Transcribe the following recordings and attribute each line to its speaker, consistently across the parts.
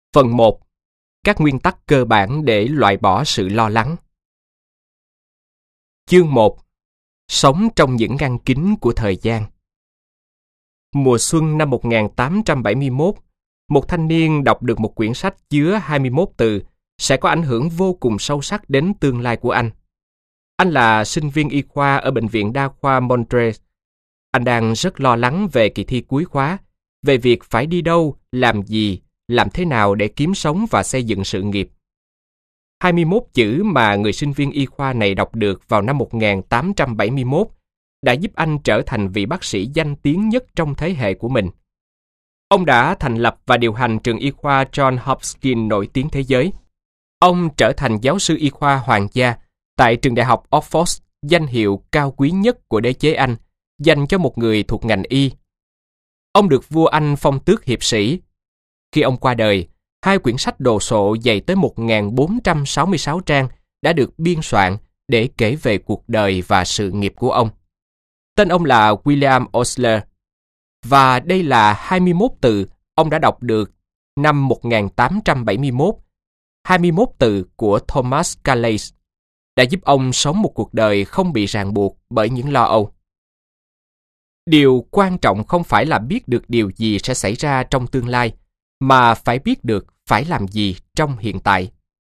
Speaker 1: Phần 1. Các nguyên tắc cơ bản để loại bỏ sự lo lắng. Chương 1. Sống trong những ngăn kính của thời gian. Mùa xuân năm 1871, một thanh niên đọc được một quyển sách chứa 21 từ sẽ có ảnh hưởng vô cùng sâu sắc đến tương lai của anh. Anh là sinh viên y khoa ở Bệnh viện Đa khoa Montreux. Anh đang rất lo lắng về kỳ thi cuối khóa, về việc phải đi đâu, làm gì, làm thế nào để kiếm sống và xây dựng sự nghiệp. 21 chữ mà người sinh viên y khoa này đọc được vào năm 1871 đã giúp anh trở thành vị bác sĩ danh tiếng nhất trong thế hệ của mình. Ông đã thành lập và điều hành trường y khoa John Hopkins nổi tiếng thế giới. Ông trở thành giáo sư y khoa hoàng gia tại trường đại học Oxford, danh hiệu cao quý nhất của đế chế Anh, dành cho một người thuộc ngành y. Ông được vua Anh phong tước hiệp sĩ. Khi ông qua đời, 2 quyển sách đồ sộ dày tới 1466 trang đã được biên soạn để kể về cuộc đời và sự nghiệp của ông. Tên ông là William Osler, và đây là 21 từ ông đã đọc được năm 1871. 21 từ của Thomas Calais đã giúp ông sống một cuộc đời không bị ràng buộc bởi những lo âu. Điều quan trọng không phải là biết được điều gì sẽ xảy ra trong tương lai, mà phải biết được phải làm gì trong hiện tại.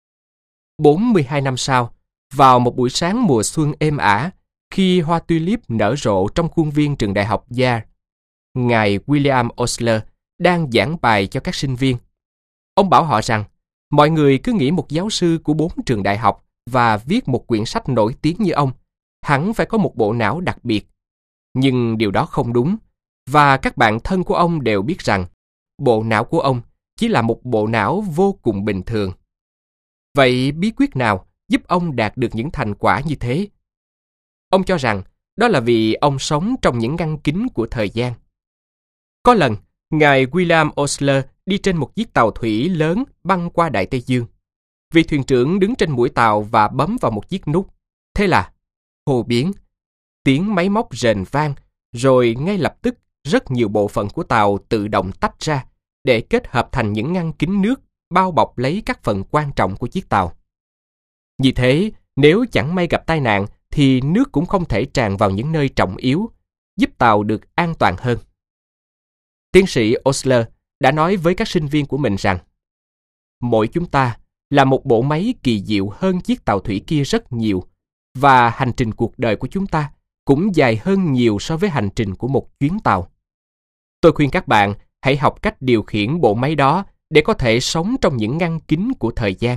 Speaker 1: 42 năm sau, vào một buổi sáng mùa xuân êm ả, khi hoa tulip nở rộ trong khuôn viên trường đại học Yale, ngài William Osler đang giảng bài cho các sinh viên. Ông bảo họ rằng, mọi người cứ nghĩ một giáo sư của 4 trường đại học và viết một quyển sách nổi tiếng như ông, hẳn phải có một bộ não đặc biệt. Nhưng điều đó không đúng, và các bạn thân của ông đều biết rằng, bộ não của ông chỉ là một bộ não vô cùng bình thường. Vậy bí quyết nào giúp ông đạt được những thành quả như thế? Ông cho rằng đó là vì ông sống trong những ngăn kính của thời gian. Có lần, ngài William Osler đi trên một chiếc tàu thủy lớn băng qua Đại Tây Dương. Vị thuyền trưởng đứng trên mũi tàu và bấm vào một chiếc nút. Thế là, hồ biến, tiếng máy móc rền vang, rồi ngay lập tức rất nhiều bộ phận của tàu tự động tách ra để kết hợp thành những ngăn kính nước bao bọc lấy các phần quan trọng của chiếc tàu. Như thế, nếu chẳng may gặp tai nạn thì nước cũng không thể tràn vào những nơi trọng yếu, giúp tàu được an toàn hơn. Tiến sĩ Osler đã nói với các sinh viên của mình rằng, mỗi chúng ta là một bộ máy kỳ diệu hơn chiếc tàu thủy kia rất nhiều, và hành trình cuộc đời của chúng ta cũng dài hơn nhiều so với hành trình của một chuyến tàu. Tôi khuyên các bạn hãy học cách điều khiển bộ máy đó để có thể sống trong những ngăn kính của thời gian.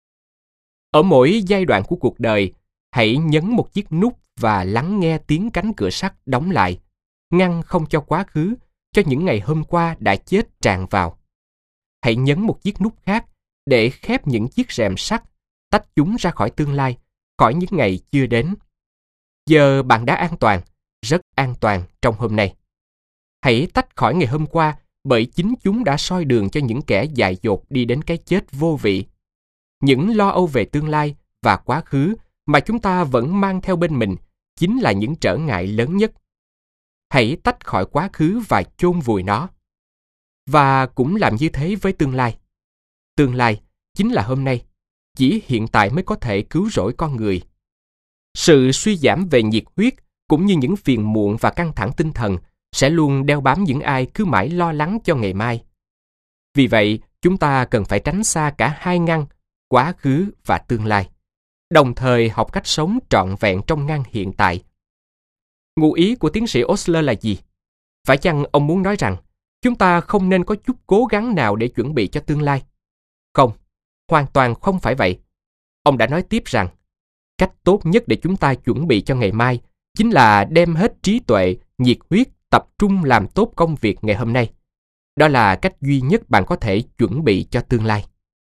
Speaker 1: Ở mỗi giai đoạn của cuộc đời, hãy nhấn một chiếc nút và lắng nghe tiếng cánh cửa sắt đóng lại, ngăn không cho quá khứ, cho những ngày hôm qua đã chết tràn vào. Hãy nhấn một chiếc nút khác để khép những chiếc rèm sắt, tách chúng ra khỏi tương lai, khỏi những ngày chưa đến. Giờ bạn đã an toàn, rất an toàn trong hôm nay. Hãy tách khỏi ngày hôm qua, bởi chính chúng đã soi đường cho những kẻ dại dột đi đến cái chết vô vị. Những lo âu về tương lai và quá khứ mà chúng ta vẫn mang theo bên mình chính là những trở ngại lớn nhất. Hãy tách khỏi quá khứ và chôn vùi nó. Và cũng làm như thế với tương lai. Tương lai chính là hôm nay. Chỉ hiện tại mới có thể cứu rỗi con người. Sự suy giảm về nhiệt huyết cũng như những phiền muộn và căng thẳng tinh thần sẽ luôn đeo bám những ai cứ mãi lo lắng cho ngày mai. Vì vậy, chúng ta cần phải tránh xa cả hai ngăn, quá khứ và tương lai, đồng thời học cách sống trọn vẹn trong ngăn hiện tại. Ngụ ý của tiến sĩ Osler là gì? Phải chăng ông muốn nói rằng chúng ta không nên có chút cố gắng nào để chuẩn bị cho tương lai? Không, hoàn toàn không phải vậy. Ông đã nói tiếp rằng, cách tốt nhất để chúng ta chuẩn bị cho ngày mai chính là đem hết trí tuệ, nhiệt huyết, tập trung làm tốt công việc ngày hôm nay. Đó là cách duy nhất bạn có thể chuẩn bị cho tương lai.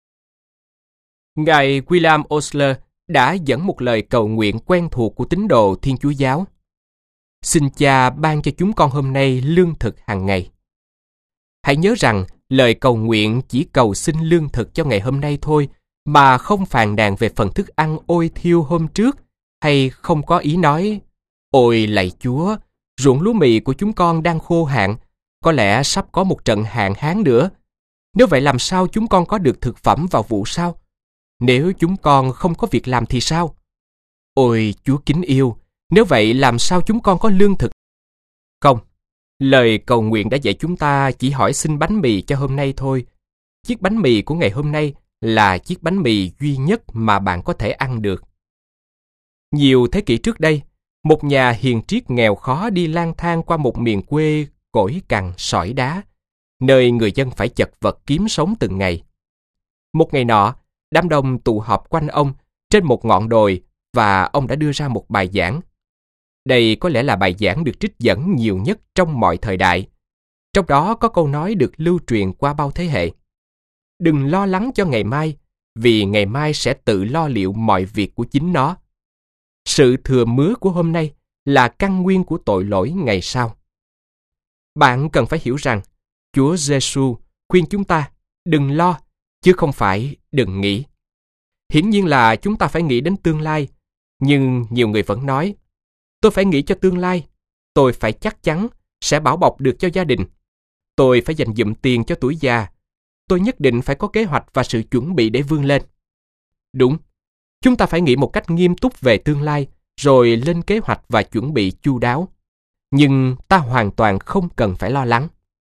Speaker 1: Ngài William Osler đã dẫn một lời cầu nguyện quen thuộc của tín đồ Thiên Chúa Giáo. Xin Cha ban cho chúng con hôm nay lương thực hàng ngày. Hãy nhớ rằng lời cầu nguyện chỉ cầu xin lương thực cho ngày hôm nay thôi, mà không phàn nàn về phần thức ăn ôi thiêu hôm trước, hay không có ý nói, ôi lạy Chúa, ruộng lúa mì của chúng con đang khô hạn, có lẽ sắp có một trận hạn hán nữa. Nếu vậy làm sao chúng con có được thực phẩm vào vụ sau? Nếu chúng con không có việc làm thì sao? Ôi Chúa kính yêu, nếu vậy làm sao chúng con có lương thực? Không, lời cầu nguyện đã dạy chúng ta chỉ hỏi xin bánh mì cho hôm nay thôi. Chiếc bánh mì của ngày hôm nay là chiếc bánh mì duy nhất mà bạn có thể ăn được. Nhiều thế kỷ trước đây, một nhà hiền triết nghèo khó đi lang thang qua một miền quê cỗi cằn sỏi đá, nơi người dân phải chật vật kiếm sống từng ngày. Một ngày nọ, đám đông tụ họp quanh ông trên một ngọn đồi và ông đã đưa ra một bài giảng. Đây có lẽ là bài giảng được trích dẫn nhiều nhất trong mọi thời đại. Trong đó có câu nói được lưu truyền qua bao thế hệ. Đừng lo lắng cho ngày mai, vì ngày mai sẽ tự lo liệu mọi việc của chính nó. Sự thừa mứa của hôm nay là căn nguyên của tội lỗi ngày sau. Bạn cần phải hiểu rằng, Chúa Giêsu khuyên chúng ta đừng lo, chứ không phải đừng nghĩ. Hiển nhiên là chúng ta phải nghĩ đến tương lai, nhưng nhiều người vẫn nói, tôi phải nghĩ cho tương lai, tôi phải chắc chắn sẽ bảo bọc được cho gia đình, tôi phải dành dụm tiền cho tuổi già, tôi nhất định phải có kế hoạch và sự chuẩn bị để vươn lên. Đúng, chúng ta phải nghĩ một cách nghiêm túc về tương lai, rồi lên kế hoạch và chuẩn bị chu đáo. Nhưng ta hoàn toàn không cần phải lo lắng.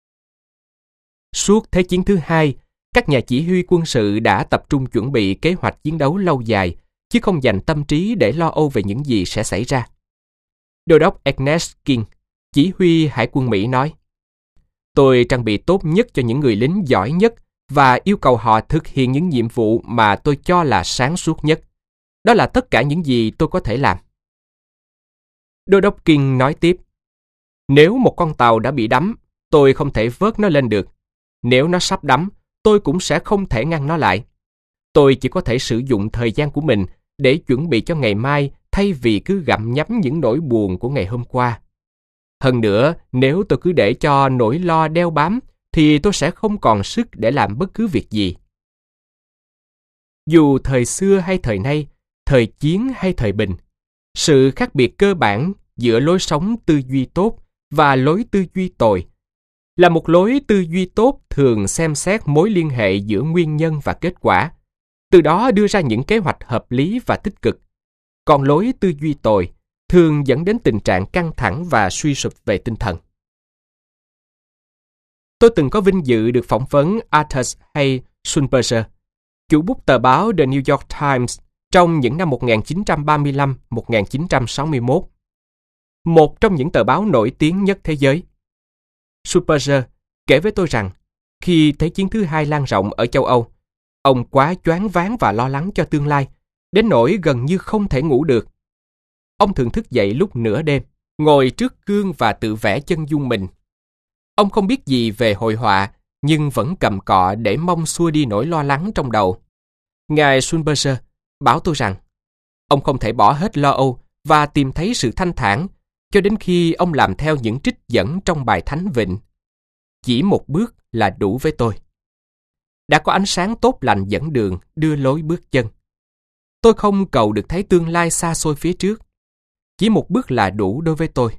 Speaker 1: Suốt Thế chiến thứ hai, các nhà chỉ huy quân sự đã tập trung chuẩn bị kế hoạch chiến đấu lâu dài, chứ không dành tâm trí để lo âu về những gì sẽ xảy ra. Đô đốc Ernest King, chỉ huy Hải quân Mỹ nói, tôi trang bị tốt nhất cho những người lính giỏi nhất và yêu cầu họ thực hiện những nhiệm vụ mà tôi cho là sáng suốt nhất. Đó là tất cả những gì tôi có thể làm. Đô đốc King nói tiếp, nếu một con tàu đã bị đắm, tôi không thể vớt nó lên được. Nếu nó sắp đắm, tôi cũng sẽ không thể ngăn nó lại. Tôi chỉ có thể sử dụng thời gian của mình để chuẩn bị cho ngày mai thay vì cứ gặm nhấm những nỗi buồn của ngày hôm qua. Hơn nữa, nếu tôi cứ để cho nỗi lo đeo bám, thì tôi sẽ không còn sức để làm bất cứ việc gì. Dù thời xưa hay thời nay, thời chiến hay thời bình, sự khác biệt cơ bản giữa lối sống tư duy tốt và lối tư duy tồi là một lối tư duy tốt thường xem xét mối liên hệ giữa nguyên nhân và kết quả, từ đó đưa ra những kế hoạch hợp lý và tích cực. Còn lối tư duy tồi thường dẫn đến tình trạng căng thẳng và suy sụp về tinh thần. Tôi từng có vinh dự được phỏng vấn Arthur Hay Schunberger, chủ bút tờ báo The New York Times trong những năm 1935-1961, một trong những tờ báo nổi tiếng nhất thế giới. Schunberger kể với tôi rằng, khi Thế chiến thứ hai lan rộng ở châu Âu, ông quá choáng váng và lo lắng cho tương lai, đến nỗi gần như không thể ngủ được. Ông thường thức dậy lúc nửa đêm, ngồi trước gương và tự vẽ chân dung mình. Ông không biết gì về hội họa, nhưng vẫn cầm cọ để mong xua đi nỗi lo lắng trong đầu. Ngài Schunberger bảo tôi rằng, ông không thể bỏ hết lo âu và tìm thấy sự thanh thản cho đến khi ông làm theo những trích dẫn trong bài Thánh Vịnh. Chỉ một bước là đủ với tôi. Đã có ánh sáng tốt lành dẫn đường, đưa lối bước chân. Tôi không cầu được thấy tương lai xa xôi phía trước. Chỉ một bước là đủ đối với tôi.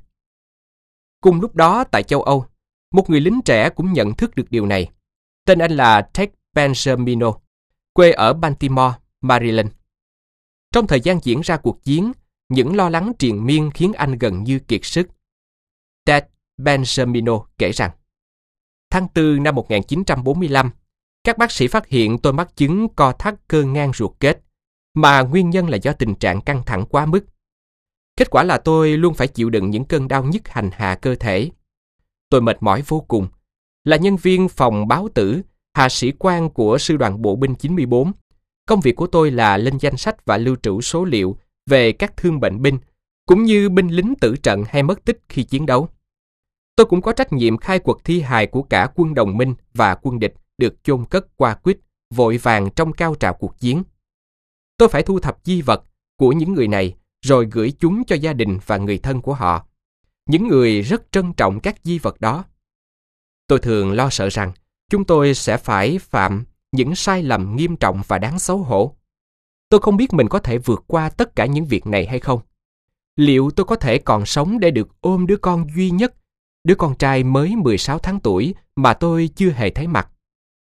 Speaker 1: Cùng lúc đó tại châu Âu, một người lính trẻ cũng nhận thức được điều này. Tên anh là Ted Benjamino, quê ở Baltimore, Maryland. Trong thời gian diễn ra cuộc chiến, những lo lắng triền miên khiến anh gần như kiệt sức. Ted Benjamino kể rằng, tháng 4 năm 1945, các bác sĩ phát hiện tôi mắc chứng co thắt cơ ngang ruột kết, mà nguyên nhân là do tình trạng căng thẳng quá mức. Kết quả là tôi luôn phải chịu đựng những cơn đau nhức hành hạ cơ thể. Tôi mệt mỏi vô cùng. Là nhân viên phòng báo tử, hạ sĩ quan của Sư đoàn Bộ binh 94. Công việc của tôi là lên danh sách và lưu trữ số liệu về các thương bệnh binh, cũng như binh lính tử trận hay mất tích khi chiến đấu. Tôi cũng có trách nhiệm khai quật thi hài của cả quân đồng minh và quân địch được chôn cất qua quýt, vội vàng trong cao trào cuộc chiến. Tôi phải thu thập di vật của những người này, rồi gửi chúng cho gia đình và người thân của họ. Những người rất trân trọng các di vật đó. Tôi thường lo sợ rằng chúng tôi sẽ phải phạm những sai lầm nghiêm trọng và đáng xấu hổ. Tôi không biết mình có thể vượt qua tất cả những việc này hay không. Liệu tôi có thể còn sống để được ôm đứa con duy nhất, đứa con trai mới 16 tháng tuổi mà tôi chưa hề thấy mặt?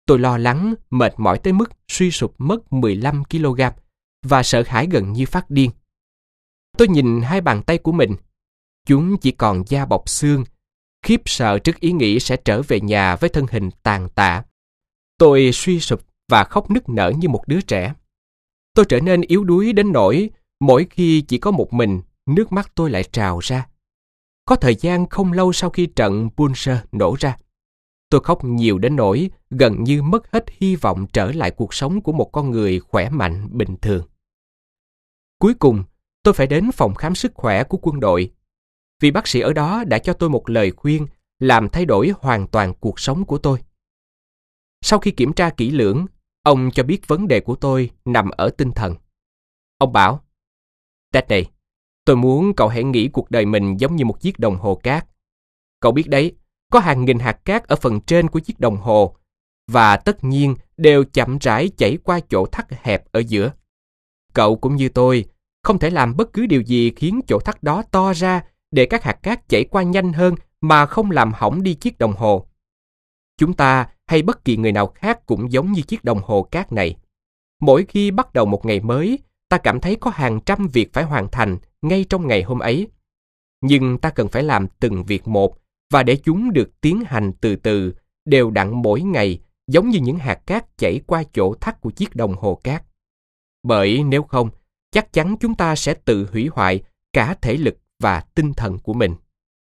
Speaker 1: Tôi lo lắng, mệt mỏi tới mức suy sụp mất 15 kg và sợ hãi gần như phát điên. Tôi nhìn hai bàn tay của mình. Chúng chỉ còn da bọc xương, khiếp sợ trước ý nghĩ sẽ trở về nhà với thân hình tàn tạ. Tôi suy sụp và khóc nức nở như một đứa trẻ. Tôi trở nên yếu đuối đến nỗi mỗi khi chỉ có một mình, nước mắt tôi lại trào ra. Có thời gian không lâu sau khi trận Pulsar nổ ra, tôi khóc nhiều đến nỗi gần như mất hết hy vọng trở lại cuộc sống của một con người khỏe mạnh bình thường. Cuối cùng, tôi phải đến phòng khám sức khỏe của quân đội, vì bác sĩ ở đó đã cho tôi một lời khuyên làm thay đổi hoàn toàn cuộc sống của tôi. Sau khi kiểm tra kỹ lưỡng, ông cho biết vấn đề của tôi nằm ở tinh thần. Ông bảo, Teddy, tôi muốn cậu hãy nghĩ cuộc đời mình giống như một chiếc đồng hồ cát. Cậu biết đấy, có hàng nghìn hạt cát ở phần trên của chiếc đồng hồ, và tất nhiên đều chậm rãi chảy qua chỗ thắt hẹp ở giữa. Cậu cũng như tôi, không thể làm bất cứ điều gì khiến chỗ thắt đó to ra để các hạt cát chảy qua nhanh hơn mà không làm hỏng đi chiếc đồng hồ. Chúng ta hay bất kỳ người nào khác cũng giống như chiếc đồng hồ cát này. Mỗi khi bắt đầu một ngày mới, ta cảm thấy có hàng trăm việc phải hoàn thành ngay trong ngày hôm ấy. Nhưng ta cần phải làm từng việc một, và để chúng được tiến hành từ từ, đều đặn mỗi ngày, giống như những hạt cát chảy qua chỗ thắt của chiếc đồng hồ cát. Bởi nếu không, chắc chắn chúng ta sẽ tự hủy hoại cả thể lực và tinh thần của mình.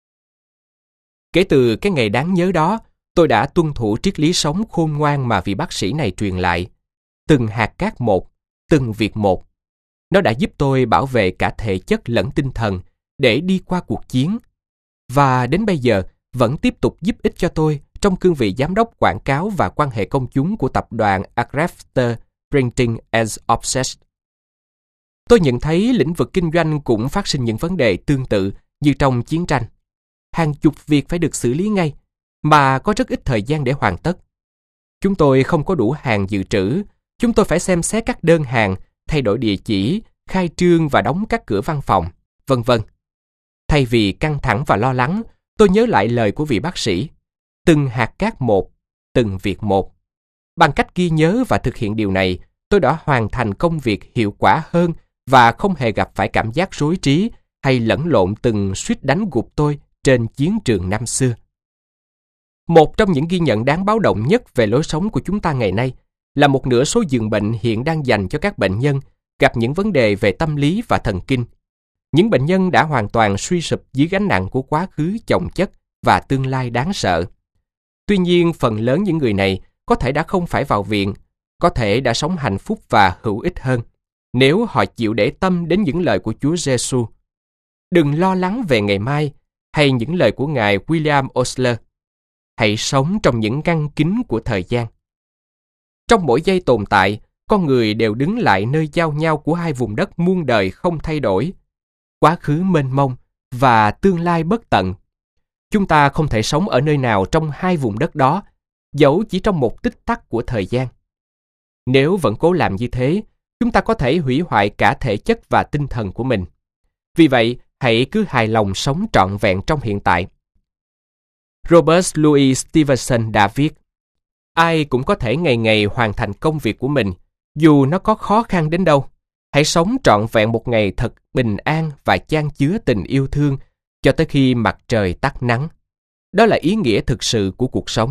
Speaker 1: Kể từ cái ngày đáng nhớ đó, tôi đã tuân thủ triết lý sống khôn ngoan mà vị bác sĩ này truyền lại. Từng hạt cát một, từng việc một. Nó đã giúp tôi bảo vệ cả thể chất lẫn tinh thần để đi qua cuộc chiến. Và đến bây giờ vẫn tiếp tục giúp ích cho tôi trong cương vị giám đốc quảng cáo và quan hệ công chúng của tập đoàn Agrafter Printing and Offset. Tôi nhận thấy lĩnh vực kinh doanh cũng phát sinh những vấn đề tương tự như trong chiến tranh. Hàng chục việc phải được xử lý ngay, mà có rất ít thời gian để hoàn tất. Chúng tôi không có đủ hàng dự trữ, chúng tôi phải xem xét các đơn hàng, thay đổi địa chỉ, khai trương và đóng các cửa văn phòng, vân vân. Thay vì căng thẳng và lo lắng, tôi nhớ lại lời của vị bác sĩ. Từng hạt cát một, từng việc một. Bằng cách ghi nhớ và thực hiện điều này, tôi đã hoàn thành công việc hiệu quả hơn và không hề gặp phải cảm giác rối trí hay lẫn lộn từng suýt đánh gục tôi trên chiến trường năm xưa. Một trong những ghi nhận đáng báo động nhất về lối sống của chúng ta ngày nay là một nửa số giường bệnh hiện đang dành cho các bệnh nhân gặp những vấn đề về tâm lý và thần kinh. Những bệnh nhân đã hoàn toàn suy sụp dưới gánh nặng của quá khứ chồng chất và tương lai đáng sợ. Tuy nhiên, phần lớn những người này có thể đã không phải vào viện, có thể đã sống hạnh phúc và hữu ích hơn, nếu họ chịu để tâm đến những lời của Chúa Giêsu. Đừng lo lắng về ngày mai, hay những lời của Ngài William Osler. Hãy sống trong những ngăn kính của thời gian. Trong mỗi giây tồn tại, con người đều đứng lại nơi giao nhau của hai vùng đất muôn đời không thay đổi, quá khứ mênh mông và tương lai bất tận. Chúng ta không thể sống ở nơi nào trong hai vùng đất đó, dẫu chỉ trong một tích tắc của thời gian. Nếu vẫn cố làm như thế, chúng ta có thể hủy hoại cả thể chất và tinh thần của mình. Vì vậy, hãy cứ hài lòng sống trọn vẹn trong hiện tại. Robert Louis Stevenson đã viết, ai cũng có thể ngày ngày hoàn thành công việc của mình, dù nó có khó khăn đến đâu. Hãy sống trọn vẹn một ngày thật bình an và chan chứa tình yêu thương cho tới khi mặt trời tắt nắng. Đó là ý nghĩa thực sự của cuộc sống.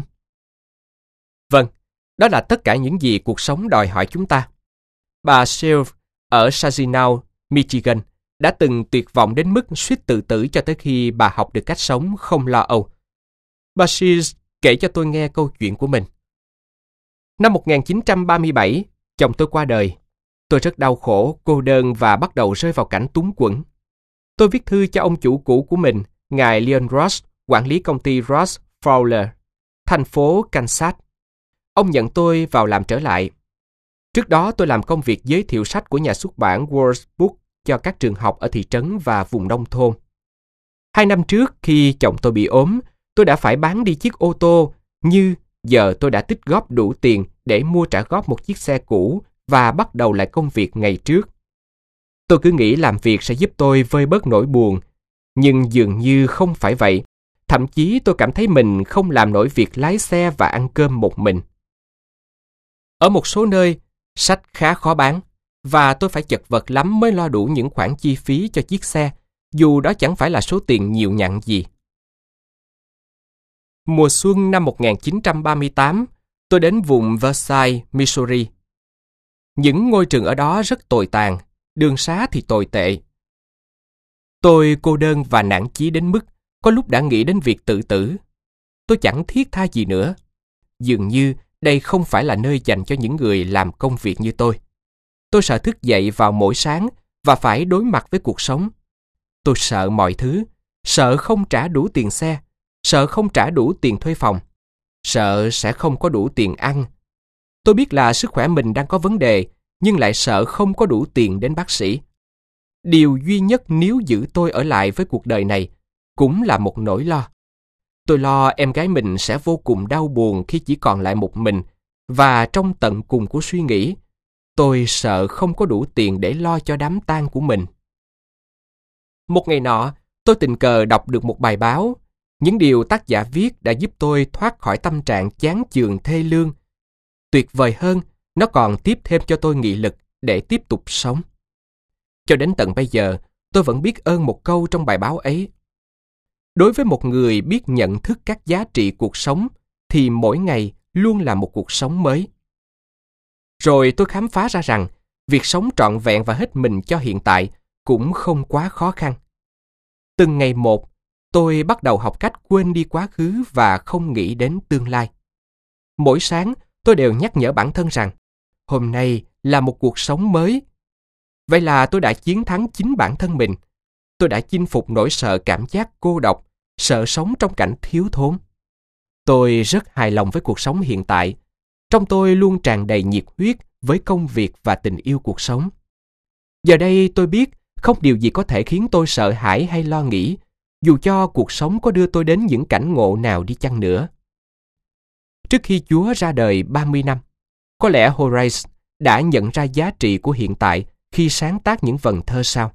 Speaker 1: Vâng, đó là tất cả những gì cuộc sống đòi hỏi chúng ta. Bà Shields ở Saginaw, Michigan đã từng tuyệt vọng đến mức suýt tự tử cho tới khi bà học được cách sống không lo âu. Bà Shields kể cho tôi nghe câu chuyện của mình. Năm 1937, chồng tôi qua đời. Tôi rất đau khổ, cô đơn và bắt đầu rơi vào cảnh túng quẫn. Tôi viết thư cho ông chủ cũ của mình, ngài Leon Ross, quản lý công ty Ross Fowler, thành phố Kansas. Ông nhận tôi vào làm trở lại. Trước đó tôi làm công việc giới thiệu sách của nhà xuất bản World Book cho các trường học ở thị trấn và vùng nông thôn. 2 năm trước, khi chồng tôi bị ốm, tôi đã phải bán đi chiếc ô tô, như giờ tôi đã tích góp đủ tiền để mua trả góp một chiếc xe cũ và bắt đầu lại công việc ngày trước. Tôi cứ nghĩ làm việc sẽ giúp tôi vơi bớt nỗi buồn, nhưng dường như không phải vậy. Thậm chí tôi cảm thấy mình không làm nổi việc lái xe và ăn cơm một mình. Ở một số nơi, sách khá khó bán, và tôi phải chật vật lắm mới lo đủ những khoản chi phí cho chiếc xe, dù đó chẳng phải là số tiền nhiều nhặn gì. Mùa xuân năm 1938, tôi đến vùng Versailles, Missouri. Những ngôi trường ở đó rất tồi tàn, đường xá thì tồi tệ. Tôi cô đơn và nản chí đến mức có lúc đã nghĩ đến việc tự tử. Tôi chẳng thiết tha gì nữa. Dường như đây không phải là nơi dành cho những người làm công việc như tôi. Tôi sợ thức dậy vào mỗi sáng và phải đối mặt với cuộc sống. Tôi sợ mọi thứ, sợ không trả đủ tiền xe, sợ không trả đủ tiền thuê phòng, sợ sẽ không có đủ tiền ăn. Tôi biết là sức khỏe mình đang có vấn đề, nhưng lại sợ không có đủ tiền đến bác sĩ. Điều duy nhất níu giữ tôi ở lại với cuộc đời này cũng là một nỗi lo. Tôi lo em gái mình sẽ vô cùng đau buồn khi chỉ còn lại một mình, và trong tận cùng của suy nghĩ, tôi sợ không có đủ tiền để lo cho đám tang của mình. Một ngày nọ, tôi tình cờ đọc được một bài báo. Những điều tác giả viết đã giúp tôi thoát khỏi tâm trạng chán chường thê lương. Tuyệt vời hơn, nó còn tiếp thêm cho tôi nghị lực để tiếp tục sống. Cho đến tận bây giờ, tôi vẫn biết ơn một câu trong bài báo ấy. Đối với một người biết nhận thức các giá trị cuộc sống, thì mỗi ngày luôn là một cuộc sống mới. Rồi tôi khám phá ra rằng, việc sống trọn vẹn và hết mình cho hiện tại cũng không quá khó khăn. Từng ngày một, tôi bắt đầu học cách quên đi quá khứ và không nghĩ đến tương lai. Mỗi sáng, tôi đều nhắc nhở bản thân rằng, hôm nay là một cuộc sống mới. Vậy là tôi đã chiến thắng chính bản thân mình. Tôi đã chinh phục nỗi sợ cảm giác cô độc, sợ sống trong cảnh thiếu thốn. Tôi rất hài lòng với cuộc sống hiện tại. Trong tôi luôn tràn đầy nhiệt huyết với công việc và tình yêu cuộc sống. Giờ đây tôi biết không điều gì có thể khiến tôi sợ hãi hay lo nghĩ, dù cho cuộc sống có đưa tôi đến những cảnh ngộ nào đi chăng nữa. Trước khi Chúa ra đời 30 năm, có lẽ Horace đã nhận ra giá trị của hiện tại khi sáng tác những vần thơ sau.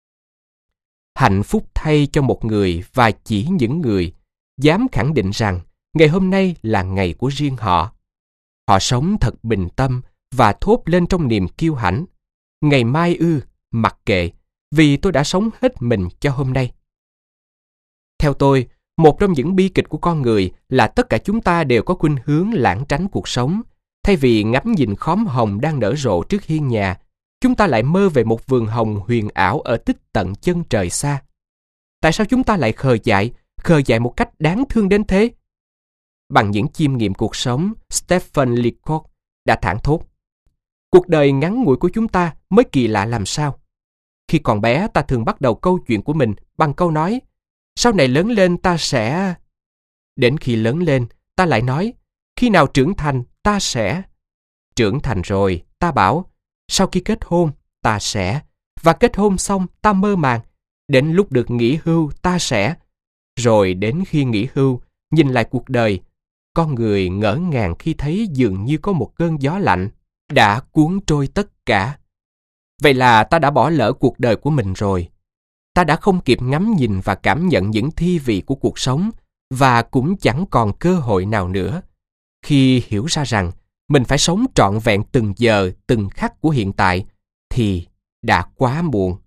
Speaker 1: Hạnh phúc thay cho một người và chỉ những người dám khẳng định rằng ngày hôm nay là ngày của riêng họ. Họ sống thật bình tâm và thốt lên trong niềm kiêu hãnh. Ngày mai ư, mặc kệ, vì tôi đã sống hết mình cho hôm nay. Theo tôi, một trong những bi kịch của con người là tất cả chúng ta đều có khuynh hướng lảng tránh cuộc sống. Thay vì ngắm nhìn khóm hồng đang nở rộ trước hiên nhà, chúng ta lại mơ về một vườn hồng huyền ảo ở tích tận chân trời xa. Tại sao chúng ta lại khờ dại một cách đáng thương đến thế? Bằng những chiêm nghiệm cuộc sống, Stephen Leacock đã thảng thốt: cuộc đời ngắn ngủi của chúng ta mới kỳ lạ làm sao. Khi còn bé, ta thường bắt đầu câu chuyện của mình bằng câu nói, sau này lớn lên ta sẽ... Đến khi lớn lên, ta lại nói, khi nào trưởng thành, ta sẽ... Trưởng thành rồi, ta bảo, sau khi kết hôn, ta sẽ... Và kết hôn xong, ta mơ màng. Đến lúc được nghỉ hưu, ta sẽ... Rồi đến khi nghỉ hưu, nhìn lại cuộc đời, con người ngỡ ngàng khi thấy dường như có một cơn gió lạnh đã cuốn trôi tất cả. Vậy là ta đã bỏ lỡ cuộc đời của mình rồi. Ta đã không kịp ngắm nhìn và cảm nhận những thi vị của cuộc sống, và cũng chẳng còn cơ hội nào nữa. Khi hiểu ra rằng mình phải sống trọn vẹn từng giờ, từng khắc của hiện tại, thì đã quá muộn.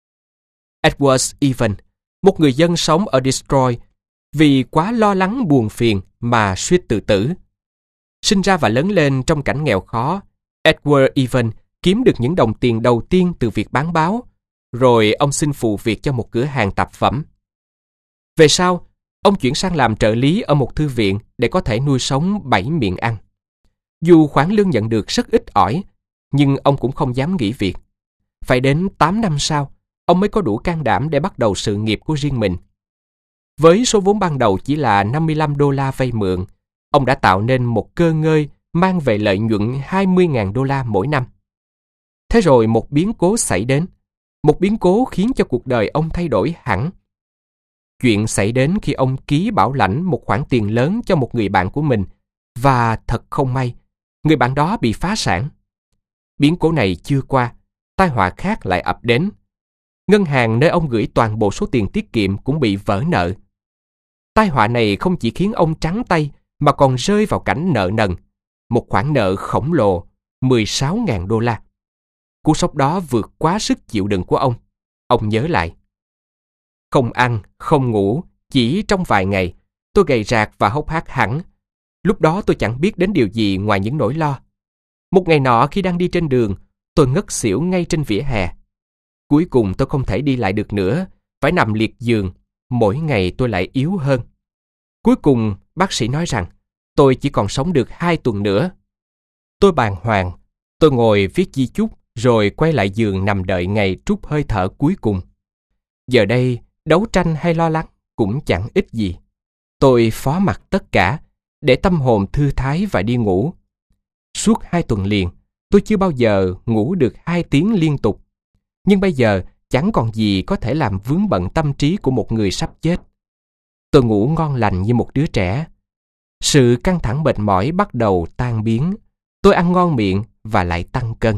Speaker 1: Edward Evans, một người dân sống ở Detroit, vì quá lo lắng buồn phiền mà suýt tự tử. Sinh ra và lớn lên trong cảnh nghèo khó, Edward Evans kiếm được những đồng tiền đầu tiên từ việc bán báo, rồi ông xin phụ việc cho một cửa hàng tạp phẩm. Về sau, ông chuyển sang làm trợ lý ở một thư viện để có thể nuôi sống 7 miệng ăn. Dù khoản lương nhận được rất ít ỏi, nhưng ông cũng không dám nghỉ việc. Phải đến 8 năm sau, ông mới có đủ can đảm để bắt đầu sự nghiệp của riêng mình. Với số vốn ban đầu chỉ là $55 vay mượn, ông đã tạo nên một cơ ngơi mang về lợi nhuận $20.000 mỗi năm. Thế rồi một biến cố xảy đến. Một biến cố khiến cho cuộc đời ông thay đổi hẳn. Chuyện xảy đến khi ông ký bảo lãnh một khoản tiền lớn cho một người bạn của mình, và thật không may, người bạn đó bị phá sản. Biến cố này chưa qua, tai họa khác lại ập đến. Ngân hàng nơi ông gửi toàn bộ số tiền tiết kiệm cũng bị vỡ nợ. Tai họa này không chỉ khiến ông trắng tay, mà còn rơi vào cảnh nợ nần, một khoản nợ khổng lồ 16.000 đô la. Cú sốc đó vượt quá sức chịu đựng của ông. Ông nhớ lại. Không ăn, không ngủ, chỉ trong vài ngày, tôi gầy rạc và hốc hác hẳn. Lúc đó tôi chẳng biết đến điều gì ngoài những nỗi lo. Một ngày nọ khi đang đi trên đường, tôi ngất xỉu ngay trên vỉa hè. Cuối cùng tôi không thể đi lại được nữa, phải nằm liệt giường. Mỗi ngày tôi lại yếu hơn. Cuối cùng, bác sĩ nói rằng tôi chỉ còn sống được 2 tuần nữa. Tôi bàng hoàng. Tôi ngồi viết di chúc rồi quay lại giường nằm đợi ngày trút hơi thở cuối cùng. Giờ đây, đấu tranh hay lo lắng cũng chẳng ích gì. Tôi phó mặc tất cả để tâm hồn thư thái và đi ngủ. Suốt 2 tuần liền, tôi chưa bao giờ ngủ được 2 tiếng liên tục. Nhưng bây giờ chẳng còn gì có thể làm vướng bận tâm trí của một người sắp chết. Tôi ngủ ngon lành như một đứa trẻ. Sự căng thẳng mệt mỏi bắt đầu tan biến. Tôi ăn ngon miệng và lại tăng cân.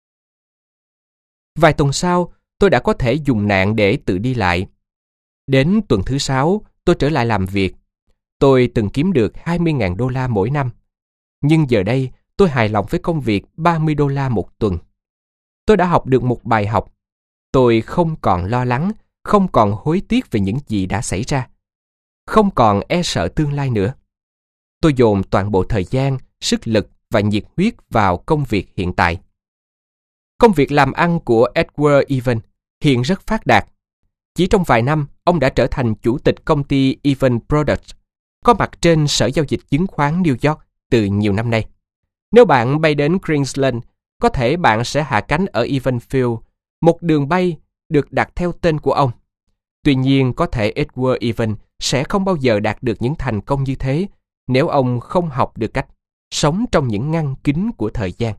Speaker 1: Vài tuần sau, tôi đã có thể dùng nạn để tự đi lại. Đến tuần thứ 6, tôi trở lại làm việc. Tôi từng kiếm được 20.000 đô la mỗi năm. Nhưng giờ đây, tôi hài lòng với công việc 30 đô la một tuần. Tôi đã học được một bài học. Tôi không còn lo lắng, không còn hối tiếc về những gì đã xảy ra. Không còn e sợ tương lai nữa. Tôi dồn toàn bộ thời gian, sức lực và nhiệt huyết vào công việc hiện tại. Công việc làm ăn của Edward Evans hiện rất phát đạt. Chỉ trong vài năm, ông đã trở thành chủ tịch công ty Evans Products, có mặt trên Sở Giao dịch Chứng khoán New York từ nhiều năm nay. Nếu bạn bay đến Queensland, có thể bạn sẽ hạ cánh ở Evans Field, một đường bay được đặt theo tên của ông. Tuy nhiên, có thể Edward Evans sẽ không bao giờ đạt được những thành công như thế nếu ông không học được cách sống trong những ngăn kín của thời gian.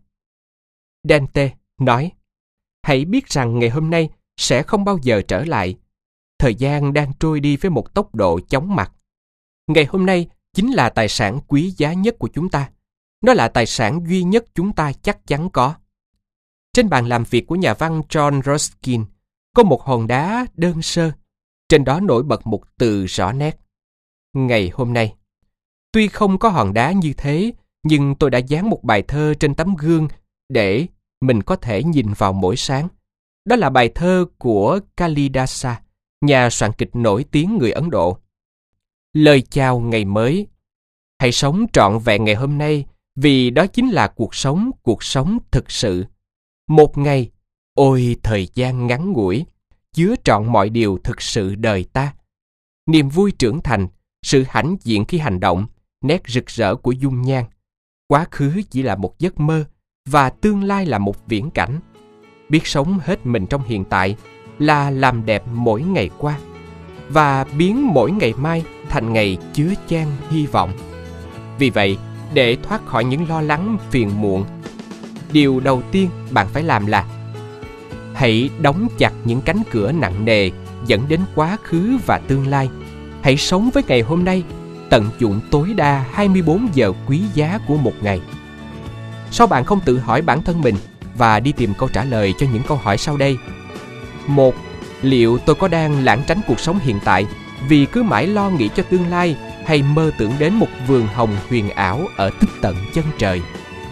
Speaker 1: Dante nói, hãy biết rằng ngày hôm nay sẽ không bao giờ trở lại. Thời gian đang trôi đi với một tốc độ chóng mặt. Ngày hôm nay chính là tài sản quý giá nhất của chúng ta. Nó là tài sản duy nhất chúng ta chắc chắn có. Trên bàn làm việc của nhà văn John Ruskin có một hòn đá đơn sơ. Trên đó nổi bật một từ rõ nét. Ngày hôm nay. Tuy không có hòn đá như thế, nhưng tôi đã dán một bài thơ trên tấm gương để mình có thể nhìn vào mỗi sáng. Đó là bài thơ của Kalidasa, nhà soạn kịch nổi tiếng người Ấn Độ. Lời chào ngày mới. Hãy sống trọn vẹn ngày hôm nay, vì đó chính là cuộc sống thực sự. Một ngày, ôi thời gian ngắn ngủi, chứa trọn mọi điều thực sự đời ta. Niềm vui trưởng thành, sự hãnh diện khi hành động, nét rực rỡ của dung nhan. Quá khứ chỉ là một giấc mơ, và tương lai là một viễn cảnh. Biết sống hết mình trong hiện tại là làm đẹp mỗi ngày qua, và biến mỗi ngày mai thành ngày chứa chan hy vọng. Vì vậy, để thoát khỏi những lo lắng phiền muộn, điều đầu tiên bạn phải làm là hãy đóng chặt những cánh cửa nặng nề dẫn đến quá khứ và tương lai. Hãy sống với ngày hôm nay, tận dụng tối đa 24 giờ quý giá của một ngày. Sao bạn không tự hỏi bản thân mình và đi tìm câu trả lời cho những câu hỏi sau đây? 1. Liệu tôi có đang lảng tránh cuộc sống hiện tại vì cứ mãi lo nghĩ cho tương lai, hay mơ tưởng đến một vườn hồng huyền ảo ở tích tận chân trời?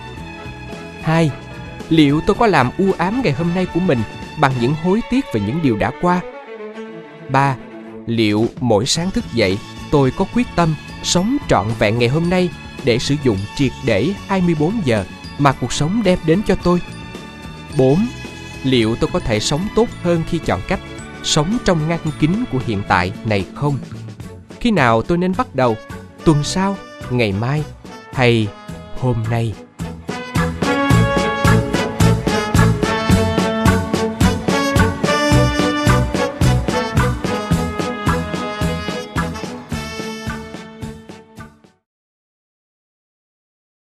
Speaker 1: 2. Liệu tôi có làm u ám ngày hôm nay của mình bằng những hối tiếc về những điều đã qua? 3. Liệu mỗi sáng thức dậy tôi có quyết tâm sống trọn vẹn ngày hôm nay để sử dụng triệt để 24 giờ mà cuộc sống đem đến cho tôi? 4. Liệu tôi có thể sống tốt hơn khi chọn cách sống trong ngăn kín của hiện tại này không? Khi nào tôi nên bắt đầu? Tuần sau, ngày mai hay hôm nay?